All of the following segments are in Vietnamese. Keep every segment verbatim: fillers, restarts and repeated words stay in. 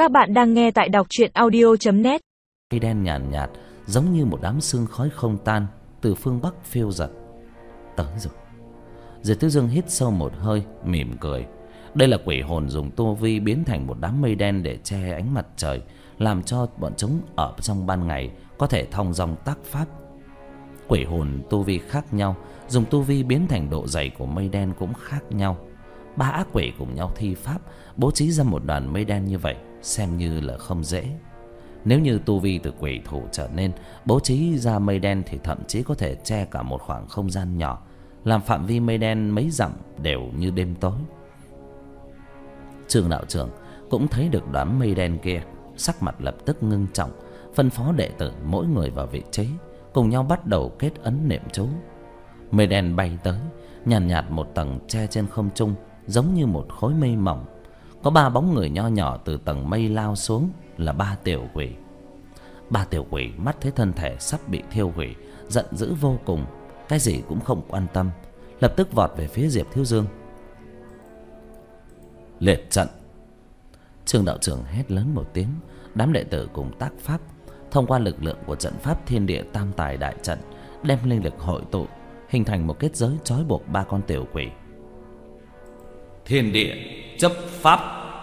Các bạn đang nghe tại đọc truyện audio chấm net. Mây đen nhàn nhạt, nhạt giống như một đám sương khói không tan từ phương Bắc phiêu dật tới rồi. Diệp Thiếu Dương hít sâu một hơi, mỉm cười. Đây là quỷ hồn dùng tu vi biến thành một đám mây đen để che ánh mặt trời, làm cho bọn chúng ở trong ban ngày có thể thong dong tác pháp. Quỷ hồn tu vi khác nhau, dùng tu vi biến thành độ dày của mây đen cũng khác nhau. Ba ác quỷ cùng nhau thi pháp, bố trí ra một đoàn mây đen như vậy xem như là không dễ. Nếu như tu vi từ quỷ thủ trở nên, bố trí ra mây đen thì thậm chí có thể che cả một khoảng không gian nhỏ, làm phạm vi mây đen mấy dặm đều như đêm tối. Trương đạo trưởng cũng thấy được đám mây đen kia, sắc mặt lập tức ngưng trọng, phân phó đệ tử mỗi người vào vị trí, cùng nhau bắt đầu kết ấn niệm chú. Mây đen bay tới, nhàn nhạt, nhạt một tầng che trên không trung, giống như một khối mây mỏng. Có ba bóng người nho nhỏ từ tầng mây lao xuống, là ba tiểu quỷ. Ba tiểu quỷ mắt thấy thân thể sắp bị thiêu hủy, giận dữ vô cùng, cái gì cũng không quan tâm, lập tức vọt về phía Diệp Thiếu Dương. Liệt trận! Trương đạo trưởng hét lớn một tiếng, đám đệ tử cùng tác pháp, thông qua lực lượng của trận pháp thiên địa tam tài đại trận, đem linh lực hội tụ, hình thành một kết giới trói buộc ba con tiểu quỷ. Thiên địa chấp pháp!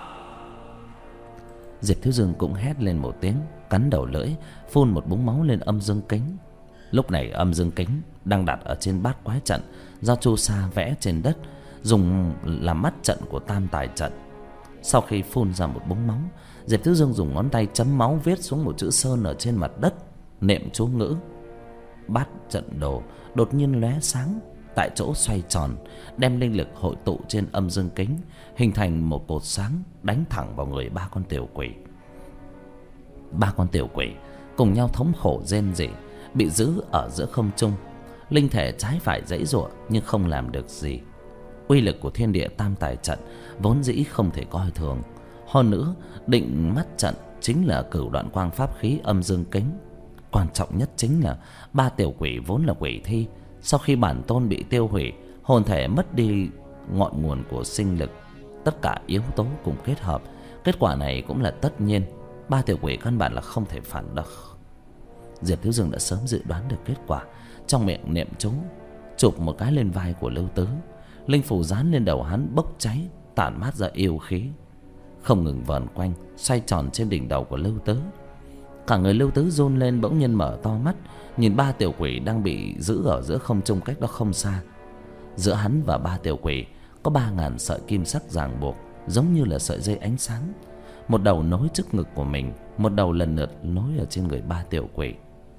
Diệp Thiếu Dương cũng hét lên một tiếng, cắn đầu lưỡi, phun một búng máu lên âm dương kính. Lúc này âm dương kính đang đặt ở trên bát quái trận do Chu Sa vẽ trên đất, dùng làm mắt trận của tam tài trận. Sau khi phun ra một búng máu, Diệp Thiếu Dương dùng ngón tay chấm máu viết xuống một chữ sơn ở trên mặt đất, niệm chú ngữ. Bát trận đồ đột nhiên lóe sáng, tại chỗ xoay tròn, đem linh lực hội tụ trên âm dương kính, hình thành một cột sáng đánh thẳng vào người ba con tiểu quỷ. Ba con tiểu quỷ cùng nhau thống khổ rên rỉ, bị giữ ở giữa không trung, linh thể trái phải giãy giụa nhưng không làm được gì. Uy lực của thiên địa tam tài trận vốn dĩ không thể coi thường, hơn nữa định mắt trận chính là cửu đoạn quang pháp khí âm dương kính. Quan trọng nhất chính là ba tiểu quỷ vốn là quỷ thi, sau khi bản tôn bị tiêu hủy, hồn thể mất đi ngọn nguồn của sinh lực, tất cả yếu tố cùng kết hợp, kết quả này cũng là tất nhiên. Ba tiểu quỷ căn bản là không thể phản được. Diệp Thiếu Dương đã sớm dự đoán được kết quả, trong miệng niệm chú, chụp một cái lên vai của Lưu Tứ. Linh phủ dán lên đầu hắn bốc cháy, tản mát ra yêu khí, không ngừng vờn quanh, xoay tròn trên đỉnh đầu của Lưu Tứ. Cả người Lưu Tứ run lên, bỗng nhiên mở to mắt, nhìn ba tiểu quỷ đang bị giữ ở giữa không trung cách đó không xa. Giữa hắn và ba tiểu quỷ có ba ngàn sợi kim sắc ràng buộc, giống như là sợi dây ánh sáng. Một đầu nối trước ngực của mình, một đầu lần lượt nối ở trên người ba tiểu quỷ.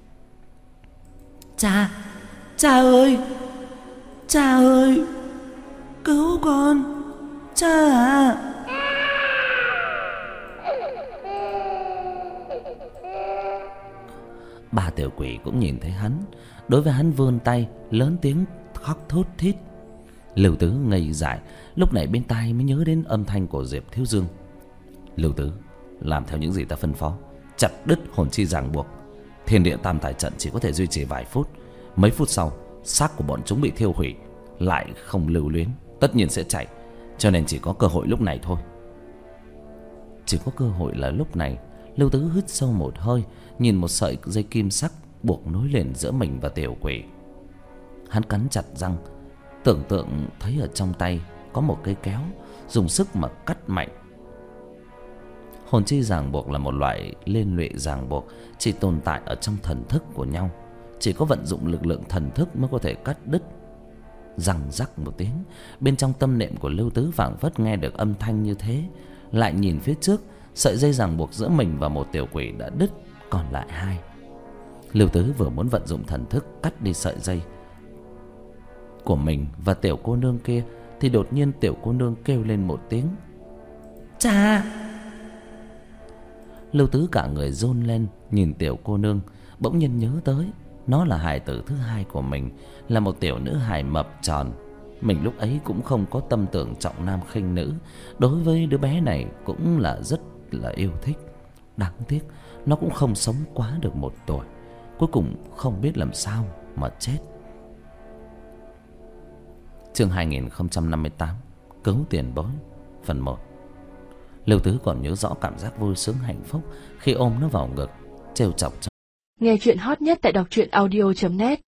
Cha, cha ơi, cha ơi, cứu con, cha à. Ba tiểu quỷ cũng nhìn thấy hắn, đối với hắn vươn tay, lớn tiếng khóc thút thít. Lưu Tứ ngây dại, lúc này bên tai mới nhớ đến âm thanh của Diệp Thiếu Dương. Lưu Tứ, làm theo những gì ta phân phó, chặt đứt hồn chi ràng buộc. Thiên địa tam tài trận chỉ có thể duy trì vài phút, mấy phút sau xác của bọn chúng bị thiêu hủy, lại không lưu luyến, tất nhiên sẽ chạy, cho nên chỉ có cơ hội lúc này thôi. Chỉ có cơ hội là lúc này. Lưu Tứ hít sâu một hơi, nhìn một sợi dây kim sắc buộc nối liền giữa mình và tiểu quỷ. Hắn cắn chặt răng, tưởng tượng thấy ở trong tay có một cây kéo, dùng sức mà cắt mạnh. Hồn chi ràng buộc là một loại liên lụy ràng buộc, chỉ tồn tại ở trong thần thức của nhau, chỉ có vận dụng lực lượng thần thức mới có thể cắt đứt. Răng rắc một tiếng, bên trong tâm niệm của Lưu Tứ phảng phất nghe được âm thanh như thế, lại nhìn phía trước, sợi dây ràng buộc giữa mình và một tiểu quỷ đã đứt, còn lại hai. Lưu Tứ vừa muốn vận dụng thần thức cắt đi sợi dây của mình và tiểu cô nương kia, thì đột nhiên tiểu cô nương kêu lên một tiếng cha. Lưu Tứ cả người run lên, nhìn tiểu cô nương, bỗng nhiên nhớ tới nó là hài tử thứ hai của mình, là một tiểu nữ hài mập tròn. Mình lúc ấy cũng không có tâm tưởng trọng nam khinh nữ, đối với đứa bé này cũng là rất là yêu thích. Đáng tiếc nó cũng không sống quá được một tuổi, cuối cùng không biết làm sao mà chết. Chương hai nghìn không trăm năm mươi tám, Cứu tiền bối, phần một. Lưu Tứ còn nhớ rõ cảm giác vui sướng hạnh phúc khi ôm nó vào ngực, trêu chọc cho. Nghe chuyện hot nhất tại đọc truyện audio chấm net.